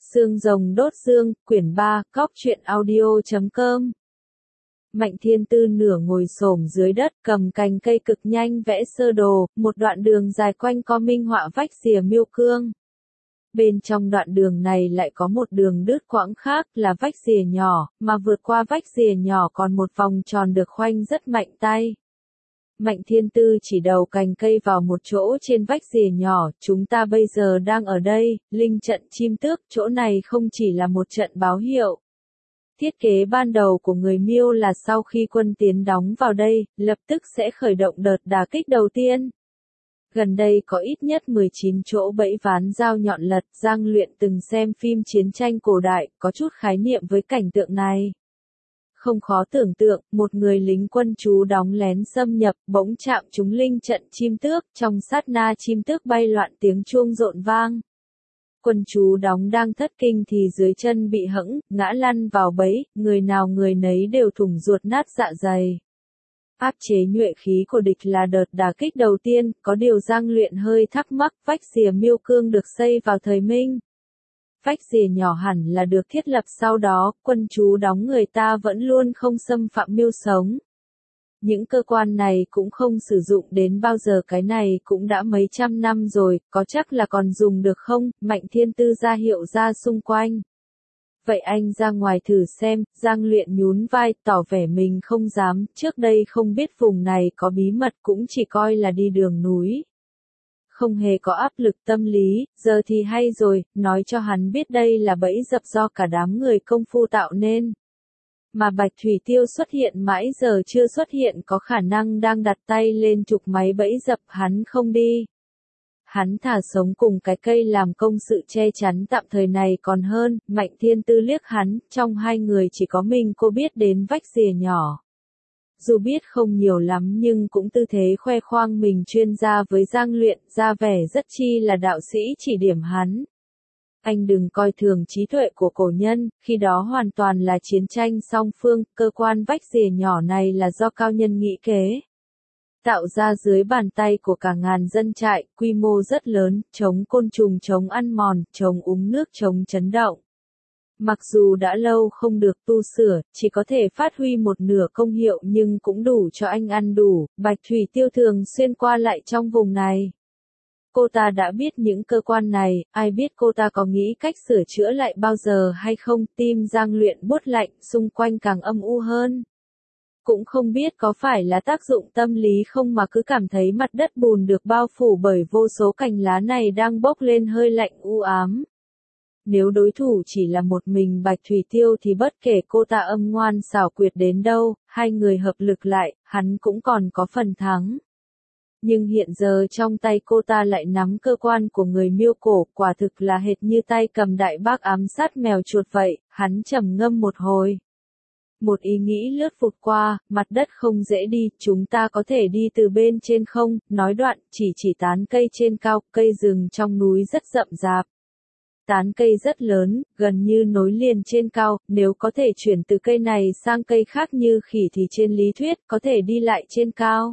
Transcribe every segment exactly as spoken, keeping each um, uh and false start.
Xương rồng đốt xương, quyển ba, cóc truyện audio chấm com. Mạnh Thiên Tư nửa ngồi xổm dưới đất, cầm cành cây cực nhanh vẽ sơ đồ, một đoạn đường dài quanh co minh họa vách rìa miêu cương. Bên trong đoạn đường này lại có một đường đứt quãng khác là vách rìa nhỏ, mà vượt qua vách rìa nhỏ còn một vòng tròn được khoanh rất mạnh tay. Mạnh Thiên Tư chỉ đầu cành cây vào một chỗ trên vách rìa nhỏ, chúng ta bây giờ đang ở đây, linh trận chim tước, chỗ này không chỉ là một trận báo hiệu. Thiết kế ban đầu của người Miêu là sau khi quân tiến đóng vào đây, lập tức sẽ khởi động đợt đả kích đầu tiên. Gần đây có ít nhất mười chín chỗ bẫy ván dao nhọn lật, Giang Luyện từng xem phim chiến tranh cổ đại, có chút khái niệm với cảnh tượng này. Không khó tưởng tượng, một người lính quân trú đóng lén xâm nhập, bỗng chạm trúng linh trận chim tước, trong sát na chim tước bay loạn tiếng chuông rộn vang. Quân trú đóng đang thất kinh thì dưới chân bị hẫng, ngã lăn vào bẫy, người nào người nấy đều thủng ruột nát dạ dày. Áp chế nhuệ khí của địch là đợt đả kích đầu tiên, có điều Giang Luyện hơi thắc mắc, vách rìa miêu cương được xây vào thời Minh. Vách rìa nhỏ hẳn là được thiết lập sau đó, quân trú đóng người ta vẫn luôn không xâm phạm miêu sống. Những cơ quan này cũng không sử dụng đến bao giờ, cái này cũng đã mấy trăm năm rồi, có chắc là còn dùng được không? Mạnh Thiên Tư ra hiệu ra xung quanh. Vậy anh ra ngoài thử xem, Giang Luyện nhún vai, tỏ vẻ mình không dám, trước đây không biết vùng này có bí mật cũng chỉ coi là đi đường núi. Không hề có áp lực tâm lý, giờ thì hay rồi, nói cho hắn biết đây là bẫy dập do cả đám người công phu tạo nên. Mà Bạch Thủy Tiêu xuất hiện mãi giờ chưa xuất hiện, có khả năng đang đặt tay lên trục máy bẫy dập, hắn không đi. Hắn thả sống cùng cái cây làm công sự che chắn tạm thời này còn hơn. Mạnh Thiên Tư liếc hắn, trong hai người chỉ có mình cô biết đến vách rìa nhỏ. Dù biết không nhiều lắm nhưng cũng tư thế khoe khoang mình chuyên gia với Giang Luyện, ra vẻ rất chi là đạo sĩ chỉ điểm hắn. Anh đừng coi thường trí tuệ của cổ nhân, khi đó hoàn toàn là chiến tranh song phương, cơ quan vách rìa nhỏ này là do cao nhân nghĩ kế. Tạo ra dưới bàn tay của cả ngàn dân trại, quy mô rất lớn, chống côn trùng, chống ăn mòn, chống uống nước, chống chấn động. Mặc dù đã lâu không được tu sửa, chỉ có thể phát huy một nửa công hiệu nhưng cũng đủ cho anh ăn đủ. Bạch Thủy Tiêu thường xuyên qua lại trong vùng này. Cô ta đã biết những cơ quan này, ai biết cô ta có nghĩ cách sửa chữa lại bao giờ hay không? Tim Giang Luyện buốt lạnh, xung quanh càng âm u hơn. Cũng không biết có phải là tác dụng tâm lý không mà cứ cảm thấy mặt đất bùn được bao phủ bởi vô số cành lá này đang bốc lên hơi lạnh u ám. Nếu đối thủ chỉ là một mình Bạch Thủy Tiêu thì bất kể cô ta âm ngoan xảo quyệt đến đâu, hai người hợp lực lại, hắn cũng còn có phần thắng. Nhưng hiện giờ trong tay cô ta lại nắm cơ quan của người Miêu cổ, quả thực là hệt như tay cầm đại bác ám sát mèo chuột vậy. Hắn trầm ngâm một hồi. Một ý nghĩ lướt vụt qua, mặt đất không dễ đi, chúng ta có thể đi từ bên trên không? Nói đoạn, chỉ chỉ tán cây trên cao, cây rừng trong núi rất rậm rạp. Tán cây rất lớn, gần như nối liền trên cao, nếu có thể chuyển từ cây này sang cây khác như khỉ thì trên lý thuyết có thể đi lại trên cao.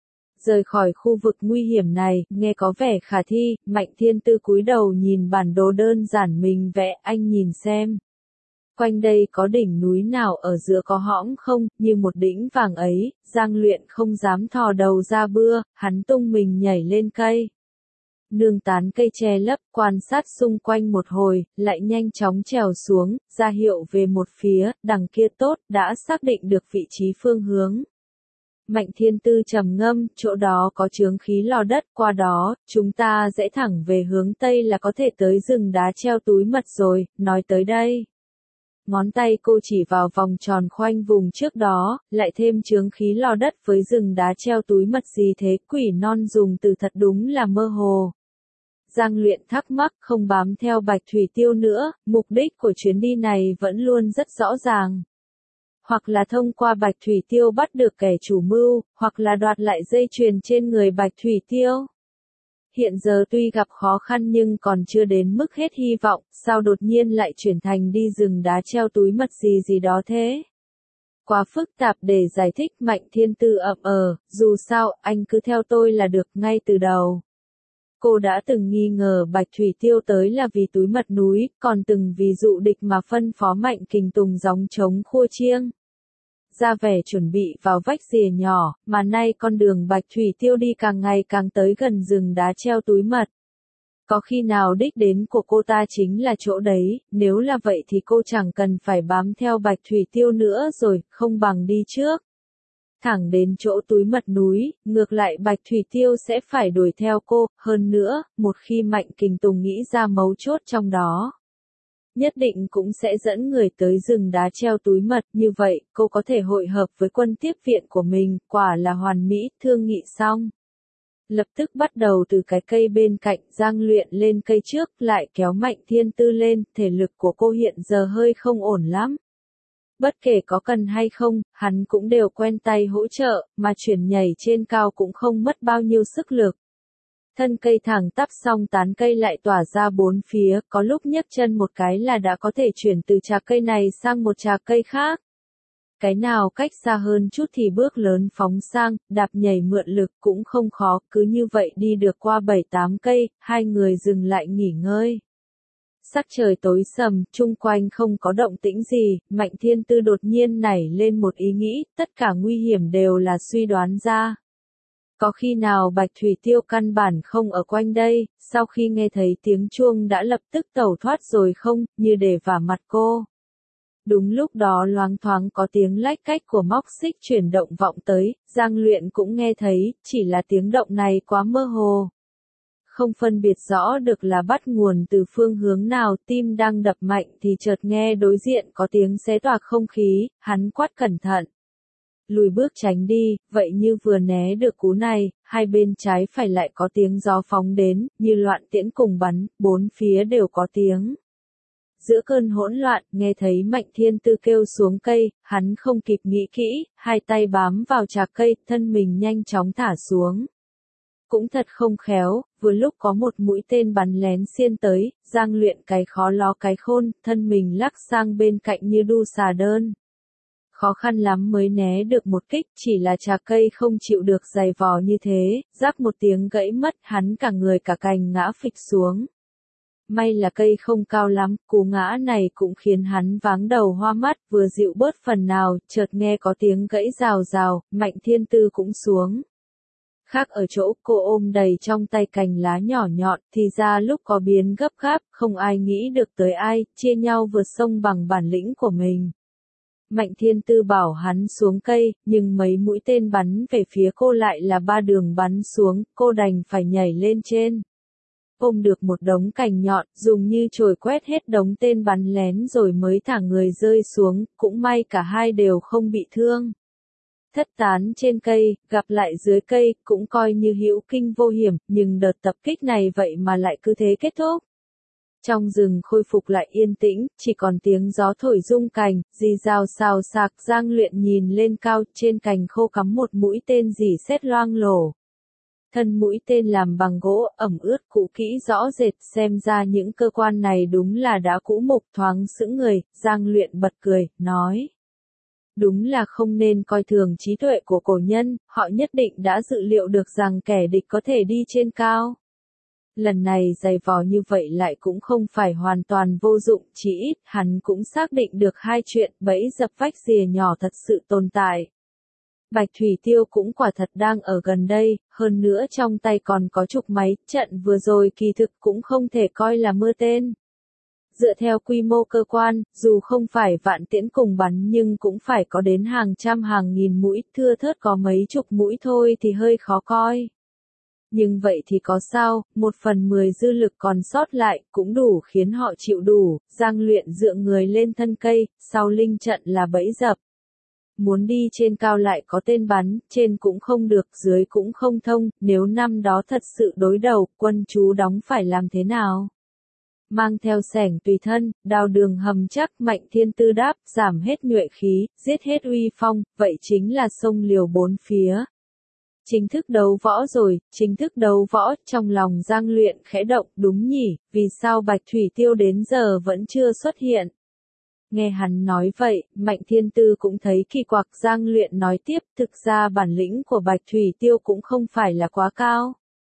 Rời khỏi khu vực nguy hiểm này, nghe có vẻ khả thi. Mạnh Thiên Tư cúi đầu nhìn bản đồ đơn giản mình vẽ, anh nhìn xem. Quanh đây có đỉnh núi nào ở giữa có hõm không? Như một đỉnh vàng ấy, Giang Luyện không dám thò đầu ra bưa, hắn tung mình nhảy lên cây. Nương tán cây che lấp, quan sát xung quanh một hồi, lại nhanh chóng trèo xuống, ra hiệu về một phía, đằng kia tốt, đã xác định được vị trí phương hướng. Mạnh Thiên Tư trầm ngâm, chỗ đó có chướng khí lò đất, qua đó, chúng ta rẽ thẳng về hướng Tây là có thể tới rừng đá treo túi mật rồi. Nói tới đây, ngón tay cô chỉ vào vòng tròn khoanh vùng trước đó, lại thêm chướng khí lò đất với rừng đá treo túi mật gì thế? Quỷ non dùng từ thật đúng là mơ hồ. Giang Luyện thắc mắc, không bám theo Bạch Thủy Tiêu nữa, mục đích của chuyến đi này vẫn luôn rất rõ ràng. Hoặc là thông qua Bạch Thủy Tiêu bắt được kẻ chủ mưu, hoặc là đoạt lại dây chuyền trên người Bạch Thủy Tiêu. Hiện giờ tuy gặp khó khăn nhưng còn chưa đến mức hết hy vọng, sao đột nhiên lại chuyển thành đi rừng đá treo túi mật gì gì đó thế? Quá phức tạp để giải thích. Mạnh Thiên Tư ậm ờ, dù sao, anh cứ theo tôi là được ngay từ đầu. Cô đã từng nghi ngờ Bạch Thủy Tiêu tới là vì túi mật núi, còn từng vì dụ địch mà phân phó Mạnh Kình Tùng gióng trống khua chiêng. Ra vẻ chuẩn bị vào vách rìa nhỏ, mà nay con đường Bạch Thủy Tiêu đi càng ngày càng tới gần rừng đá treo túi mật. Có khi nào đích đến của cô ta chính là chỗ đấy, nếu là vậy thì cô chẳng cần phải bám theo Bạch Thủy Tiêu nữa rồi, không bằng đi trước. Thẳng đến chỗ túi mật núi, ngược lại Bạch Thủy Tiêu sẽ phải đuổi theo cô, hơn nữa, một khi Mạnh Kình Tùng nghĩ ra mấu chốt trong đó. Nhất định cũng sẽ dẫn người tới rừng đá treo túi mật, như vậy, cô có thể hội hợp với quân tiếp viện của mình, quả là hoàn mỹ, thương nghị xong. Lập tức bắt đầu từ cái cây bên cạnh, Giang Luyện lên cây trước, lại kéo Mạnh Thiên Tư lên, thể lực của cô hiện giờ hơi không ổn lắm. Bất kể có cần hay không, hắn cũng đều quen tay hỗ trợ, mà chuyển nhảy trên cao cũng không mất bao nhiêu sức lực. Thân cây thẳng tắp xong tán cây lại tỏa ra bốn phía, có lúc nhấc chân một cái là đã có thể chuyển từ trà cây này sang một trà cây khác. Cái nào cách xa hơn chút thì bước lớn phóng sang, đạp nhảy mượn lực cũng không khó, cứ như vậy đi được qua bảy tám cây, hai người dừng lại nghỉ ngơi. Sắc trời tối sầm, chung quanh không có động tĩnh gì, Mạnh Thiên Tư đột nhiên nảy lên một ý nghĩ, tất cả nguy hiểm đều là suy đoán ra. Có khi nào Bạch Thủy Tiêu căn bản không ở quanh đây, sau khi nghe thấy tiếng chuông đã lập tức tẩu thoát rồi không, như để vả mặt cô. Đúng lúc đó loáng thoáng có tiếng lách cách của móc xích chuyển động vọng tới, Giang Luyện cũng nghe thấy, chỉ là tiếng động này quá mơ hồ. Không phân biệt rõ được là bắt nguồn từ phương hướng nào, tim đang đập mạnh thì chợt nghe đối diện có tiếng xé toạc không khí, hắn quát cẩn thận. Lùi bước tránh đi, vậy như vừa né được cú này, hai bên trái phải lại có tiếng gió phóng đến, như loạn tiễn cùng bắn, bốn phía đều có tiếng. Giữa cơn hỗn loạn, nghe thấy Mạnh Thiên Tư kêu xuống cây, hắn không kịp nghĩ kỹ, hai tay bám vào trạc cây, thân mình nhanh chóng thả xuống. Cũng thật không khéo, vừa lúc có một mũi tên bắn lén xiên tới, Giang Luyện cái khó ló cái khôn, thân mình lắc sang bên cạnh như đu xà đơn. Khó khăn lắm mới né được một kích, chỉ là trà cây không chịu được dày vò như thế, rắc một tiếng gãy mất, hắn cả người cả cành ngã phịch xuống. May là cây không cao lắm, cú ngã này cũng khiến hắn váng đầu hoa mắt, vừa dịu bớt phần nào, chợt nghe có tiếng gãy rào rào, Mạnh Thiên Tư cũng xuống. Khác ở chỗ cô ôm đầy trong tay cành lá nhỏ nhọn, thì ra lúc có biến gấp gáp, không ai nghĩ được tới ai, chia nhau vượt sông bằng bản lĩnh của mình. Mạnh Thiên Tư bảo hắn xuống cây, nhưng mấy mũi tên bắn về phía cô lại là ba đường bắn xuống, cô đành phải nhảy lên trên. Ôm được một đống cành nhọn, dùng như chổi quét hết đống tên bắn lén rồi mới thả người rơi xuống, cũng may cả hai đều không bị thương. Thất tán trên cây, gặp lại dưới cây, cũng coi như hữu kinh vô hiểm, nhưng đợt tập kích này vậy mà lại cứ thế kết thúc. Trong rừng khôi phục lại yên tĩnh, chỉ còn tiếng gió thổi rung cành, rì rào xào xạc. Giang Luyện nhìn lên cao, trên cành khô cắm một mũi tên rỉ sét loang lổ. Thân mũi tên làm bằng gỗ, ẩm ướt cũ kỹ rõ rệt, xem ra những cơ quan này đúng là đã cũ mục. Thoáng sững người, Giang Luyện bật cười, nói. Đúng là không nên coi thường trí tuệ của cổ nhân, họ nhất định đã dự liệu được rằng kẻ địch có thể đi trên cao. Lần này giày vò như vậy lại cũng không phải hoàn toàn vô dụng, chỉ ít hắn cũng xác định được hai chuyện, bẫy dập vách rìa nhỏ thật sự tồn tại. Bạch Thủy Tiêu cũng quả thật đang ở gần đây, hơn nữa trong tay còn có trục máy, trận vừa rồi kỳ thực cũng không thể coi là mưa tên. Dựa theo quy mô cơ quan, dù không phải vạn tiễn cùng bắn nhưng cũng phải có đến hàng trăm hàng nghìn mũi, thưa thớt có mấy chục mũi thôi thì hơi khó coi. Nhưng vậy thì có sao, một phần mười dư lực còn sót lại, cũng đủ khiến họ chịu đủ. Giang Luyện dựa người lên thân cây, sau linh trận là bẫy dập. Muốn đi trên cao lại có tên bắn, trên cũng không được, dưới cũng không thông, nếu năm đó thật sự đối đầu, quân chú đóng phải làm thế nào? Mang theo xẻng tùy thân, đào đường hầm chắc, Mạnh Thiên Tư đáp, giảm hết nhuệ khí, giết hết uy phong, vậy chính là xông liều bốn phía. Chính thức đấu võ rồi, chính thức đấu võ, trong lòng Giang Luyện khẽ động, đúng nhỉ, vì sao Bạch Thủy Tiêu đến giờ vẫn chưa xuất hiện. Nghe hắn nói vậy, Mạnh Thiên Tư cũng thấy kỳ quặc. Giang Luyện nói tiếp, thực ra bản lĩnh của Bạch Thủy Tiêu cũng không phải là quá cao.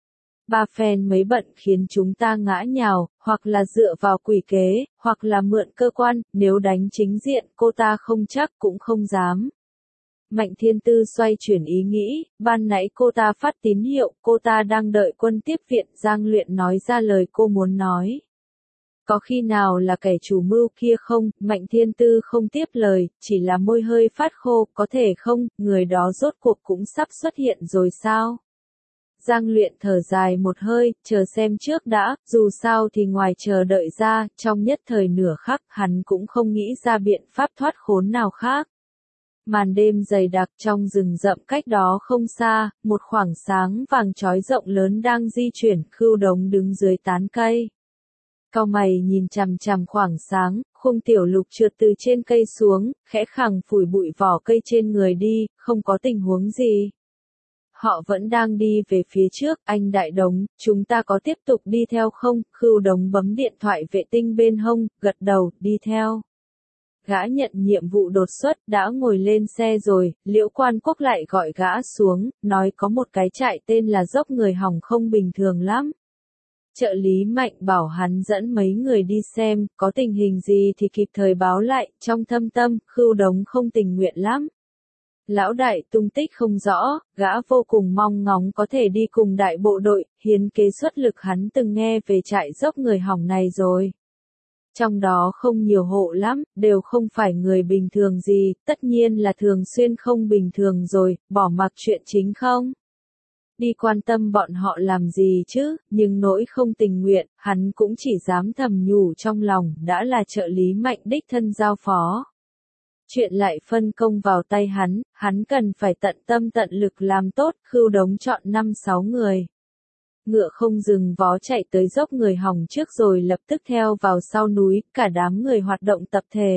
Ba phen mấy bận khiến chúng ta ngã nhào, hoặc là dựa vào quỷ kế, hoặc là mượn cơ quan, nếu đánh chính diện cô ta không chắc cũng không dám. Mạnh Thiên Tư xoay chuyển ý nghĩ, ban nãy cô ta phát tín hiệu, cô ta đang đợi quân tiếp viện. Giang Luyện nói ra lời cô muốn nói. Có khi nào là kẻ chủ mưu kia không? Mạnh Thiên Tư không tiếp lời, chỉ là môi hơi phát khô, có thể không, người đó rốt cuộc cũng sắp xuất hiện rồi sao? Giang Luyện thở dài một hơi, chờ xem trước đã, dù sao thì ngoài chờ đợi ra, trong nhất thời nửa khắc hắn cũng không nghĩ ra biện pháp thoát khốn nào khác. Màn đêm dày đặc trong rừng rậm cách đó không xa, một khoảng sáng vàng chói rộng lớn đang di chuyển. Khưu Đống đứng dưới tán cây. Cau mày nhìn chằm chằm khoảng sáng, Khung Tiểu Lục trượt từ trên cây xuống, khẽ khàng phủi bụi vỏ cây trên người đi, không có tình huống gì. Họ vẫn đang đi về phía trước. Anh Đại Đống, chúng ta có tiếp tục đi theo không? Khưu Đống bấm điện thoại vệ tinh bên hông, gật đầu, đi theo. Gã nhận nhiệm vụ đột xuất, đã ngồi lên xe rồi. Liễu Quan Quốc lại gọi gã xuống, nói có một cái trại tên là Dốc Người Hỏng không bình thường lắm. Trợ lý Mạnh bảo hắn dẫn mấy người đi xem, có tình hình gì thì kịp thời báo lại. Trong thâm tâm, Khưu Đống không tình nguyện lắm. Lão đại tung tích không rõ, gã vô cùng mong ngóng có thể đi cùng đại bộ đội. Hiến kế xuất lực hắn từng nghe về trại Dốc Người Hỏng này rồi. Trong đó không nhiều hộ lắm, đều không phải người bình thường gì, tất nhiên là thường xuyên không bình thường rồi, bỏ mặc chuyện chính không? Đi quan tâm bọn họ làm gì chứ, nhưng nỗi không tình nguyện, hắn cũng chỉ dám thầm nhủ trong lòng, đã là trợ lý Mạnh đích thân giao phó. Chuyện lại phân công vào tay hắn, hắn cần phải tận tâm tận lực làm tốt. Khưu Đống chọn năm sáu người. Ngựa không dừng vó chạy tới Dốc Người Hỏng trước rồi lập tức theo vào sau núi, cả đám người hoạt động tập thể.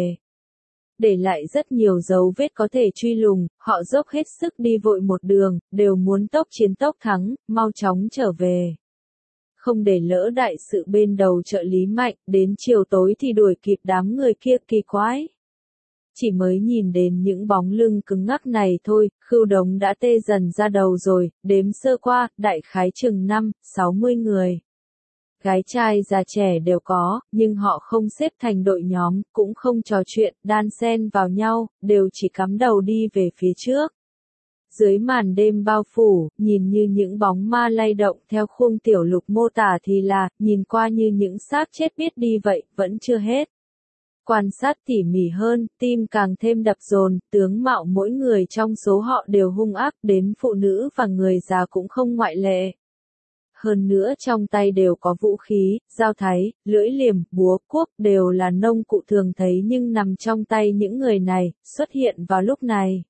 Để lại rất nhiều dấu vết có thể truy lùng, họ dốc hết sức đi vội một đường, đều muốn tốc chiến tốc thắng, mau chóng trở về. Không để lỡ đại sự bên đầu trợ lý Mạnh, đến chiều tối thì đuổi kịp đám người kia. Kỳ quái. Chỉ mới nhìn đến những bóng lưng cứng ngắc này thôi, Khưu Đống đã tê dần ra đầu rồi. Đếm sơ qua, đại khái chừng năm, sáu mươi người. Gái trai già trẻ đều có, nhưng họ không xếp thành đội nhóm, cũng không trò chuyện, đan xen vào nhau, đều chỉ cắm đầu đi về phía trước. Dưới màn đêm bao phủ, nhìn như những bóng ma lay động theo Khung Tiểu Lục mô tả thì là, nhìn qua như những xác chết biết đi vậy, vẫn chưa hết. Quan sát tỉ mỉ hơn, tim càng thêm đập dồn, tướng mạo mỗi người trong số họ đều hung ác, đến phụ nữ và người già cũng không ngoại lệ. Hơn nữa trong tay đều có vũ khí, dao thái, lưỡi liềm, búa, cuốc, đều là nông cụ thường thấy nhưng nằm trong tay những người này, xuất hiện vào lúc này.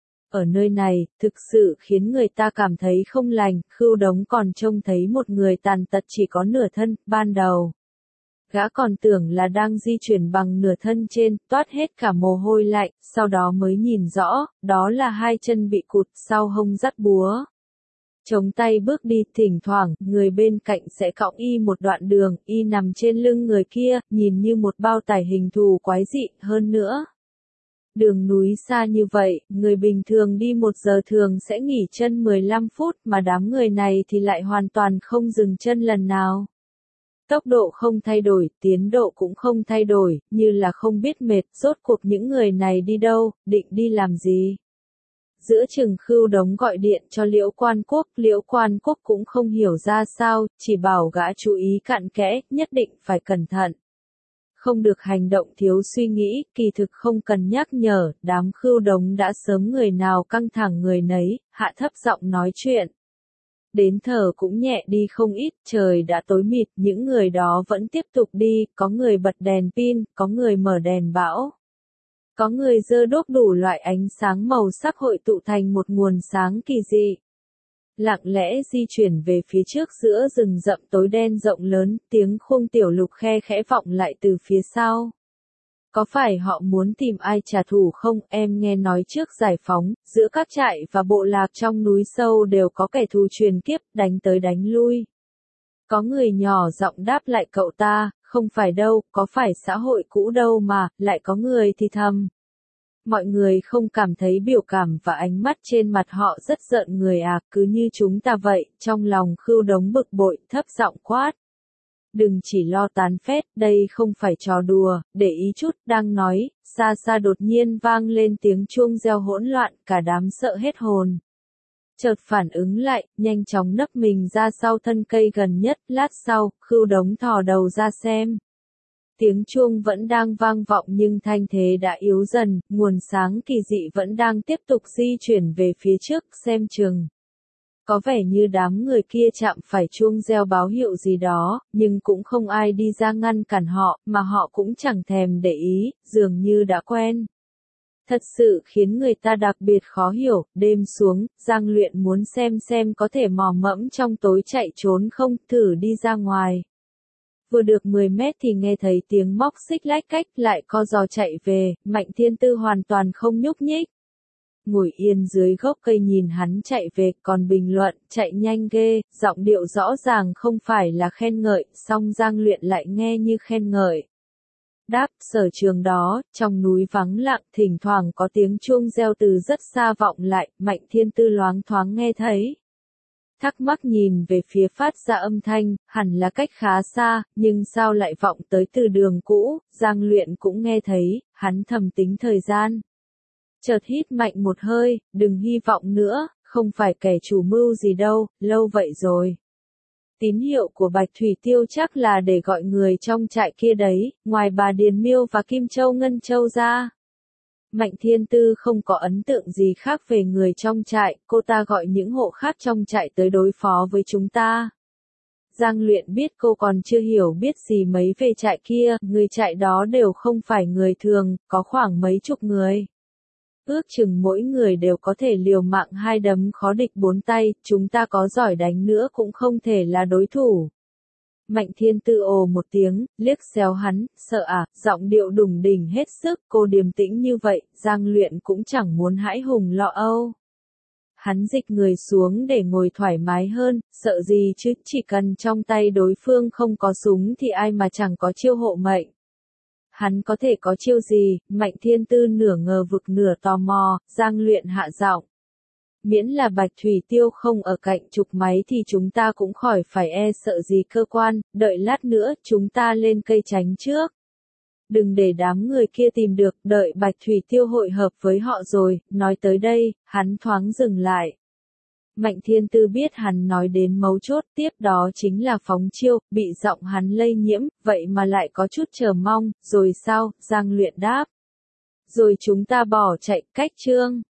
Ở nơi này, thực sự khiến người ta cảm thấy không lành. Khưu Đống còn trông thấy một người tàn tật chỉ có nửa thân. Ban đầu, gã còn tưởng là đang di chuyển bằng nửa thân trên, toát hết cả mồ hôi lạnh, sau đó mới nhìn rõ, đó là hai chân bị cụt, sau hông dắt búa. Chống tay bước đi, thỉnh thoảng, người bên cạnh sẽ cõng y một đoạn đường, y nằm trên lưng người kia, nhìn như một bao tải hình thù quái dị. Hơn nữa, đường núi xa như vậy, người bình thường đi một giờ thường sẽ nghỉ chân mười lăm phút, mà đám người này thì lại hoàn toàn không dừng chân lần nào. Tốc độ không thay đổi, tiến độ cũng không thay đổi, như là không biết mệt. Rốt cuộc những người này đi đâu, định đi làm gì? Giữa chừng Khưu Đống gọi điện cho Liễu Quan Quốc, Liễu Quan Quốc cũng không hiểu ra sao, chỉ bảo gã chú ý cặn kẽ, nhất định phải cẩn thận. Không được hành động thiếu suy nghĩ, kỳ thực không cần nhắc nhở, đám Khưu Đống đã sớm người nào căng thẳng người nấy, hạ thấp giọng nói chuyện. Đến thở cũng nhẹ đi không ít, trời đã tối mịt, những người đó vẫn tiếp tục đi, có người bật đèn pin, có người mở đèn bão. Có người giơ đuốc đủ loại ánh sáng màu sắc hội tụ thành một nguồn sáng kỳ dị. Lặng lẽ di chuyển về phía trước giữa rừng rậm tối đen rộng lớn, tiếng Khung Tiểu Lục khe khẽ vọng lại từ phía sau. Có phải họ muốn tìm ai trả thù không? Em nghe nói trước giải phóng, giữa các trại và bộ lạc trong núi sâu đều có kẻ thù truyền kiếp, đánh tới đánh lui. Có người nhỏ giọng đáp lại cậu ta, không phải đâu, có phải xã hội cũ đâu mà, lại có người thì thầm. Mọi người không cảm thấy biểu cảm và ánh mắt trên mặt họ rất giận người à, cứ như chúng ta vậy, trong lòng Khưu Đống bực bội, thấp giọng quát. Đừng chỉ lo tán phét, đây không phải trò đùa, để ý chút, đang nói, xa xa đột nhiên vang lên tiếng chuông reo hỗn loạn, cả đám sợ hết hồn. Chợt phản ứng lại, nhanh chóng nấp mình ra sau thân cây gần nhất, lát sau, Khưu Đống thò đầu ra xem. Tiếng chuông vẫn đang vang vọng nhưng thanh thế đã yếu dần, nguồn sáng kỳ dị vẫn đang tiếp tục di chuyển về phía trước, xem chừng. Có vẻ như đám người kia chạm phải chuông reo báo hiệu gì đó, nhưng cũng không ai đi ra ngăn cản họ, mà họ cũng chẳng thèm để ý, dường như đã quen. Thật sự khiến người ta đặc biệt khó hiểu, đêm xuống, Giang Luyện muốn xem xem có thể mò mẫm trong tối chạy trốn không, thử đi ra ngoài. Vừa được mười mét thì nghe thấy tiếng móc xích lách cách lại co giò chạy về, Mạnh Thiên Tư hoàn toàn không nhúc nhích. Ngồi yên dưới gốc cây nhìn hắn chạy về, còn bình luận, chạy nhanh ghê, giọng điệu rõ ràng không phải là khen ngợi, song Giang Luyện lại nghe như khen ngợi. Đáp, sở trường đó, trong núi vắng lặng, thỉnh thoảng có tiếng chuông reo từ rất xa vọng lại, Mạnh Thiên Tư loáng thoáng nghe thấy. Thắc mắc nhìn về phía phát ra âm thanh, hẳn là cách khá xa, nhưng sao lại vọng tới từ đường cũ, Giang Luyện cũng nghe thấy, hắn thầm tính thời gian. Chợt hít mạnh một hơi, đừng hy vọng nữa, không phải kẻ chủ mưu gì đâu, lâu vậy rồi. Tín hiệu của Bạch Thủy Tiêu chắc là để gọi người trong trại kia đấy, ngoài bà Điền Miêu và Kim Châu Ngân Châu ra. Mạnh Thiên Tư không có ấn tượng gì khác về người trong trại, cô ta gọi những hộ khác trong trại tới đối phó với chúng ta. Giang Luyện biết cô còn chưa hiểu biết gì mấy về trại kia, người trại đó đều không phải người thường, có khoảng mấy chục người. Ước chừng mỗi người đều có thể liều mạng hai đấm khó địch bốn tay, chúng ta có giỏi đánh nữa cũng không thể là đối thủ. Mạnh Thiên Tư ồ một tiếng, liếc xéo hắn, sợ à, giọng điệu đùng đỉnh hết sức, cô điềm tĩnh như vậy, Giang Luyện cũng chẳng muốn hãi hùng lo âu. Hắn dịch người xuống để ngồi thoải mái hơn, sợ gì chứ, chỉ cần trong tay đối phương không có súng thì ai mà chẳng có chiêu hộ mệnh. Hắn có thể có chiêu gì, Mạnh Thiên Tư nửa ngờ vực nửa tò mò, Giang Luyện hạ giọng. Miễn là Bạch Thủy Tiêu không ở cạnh trục máy thì chúng ta cũng khỏi phải e sợ gì cơ quan, đợi lát nữa chúng ta lên cây tránh trước. Đừng để đám người kia tìm được, đợi Bạch Thủy Tiêu hội hợp với họ rồi, nói tới đây, hắn thoáng dừng lại. Mạnh Thiên Tư biết hắn nói đến mấu chốt, tiếp đó chính là phóng chiêu, bị giọng hắn lây nhiễm, vậy mà lại có chút chờ mong, rồi sao, Giang Luyện đáp. Rồi chúng ta bỏ chạy, cách chương.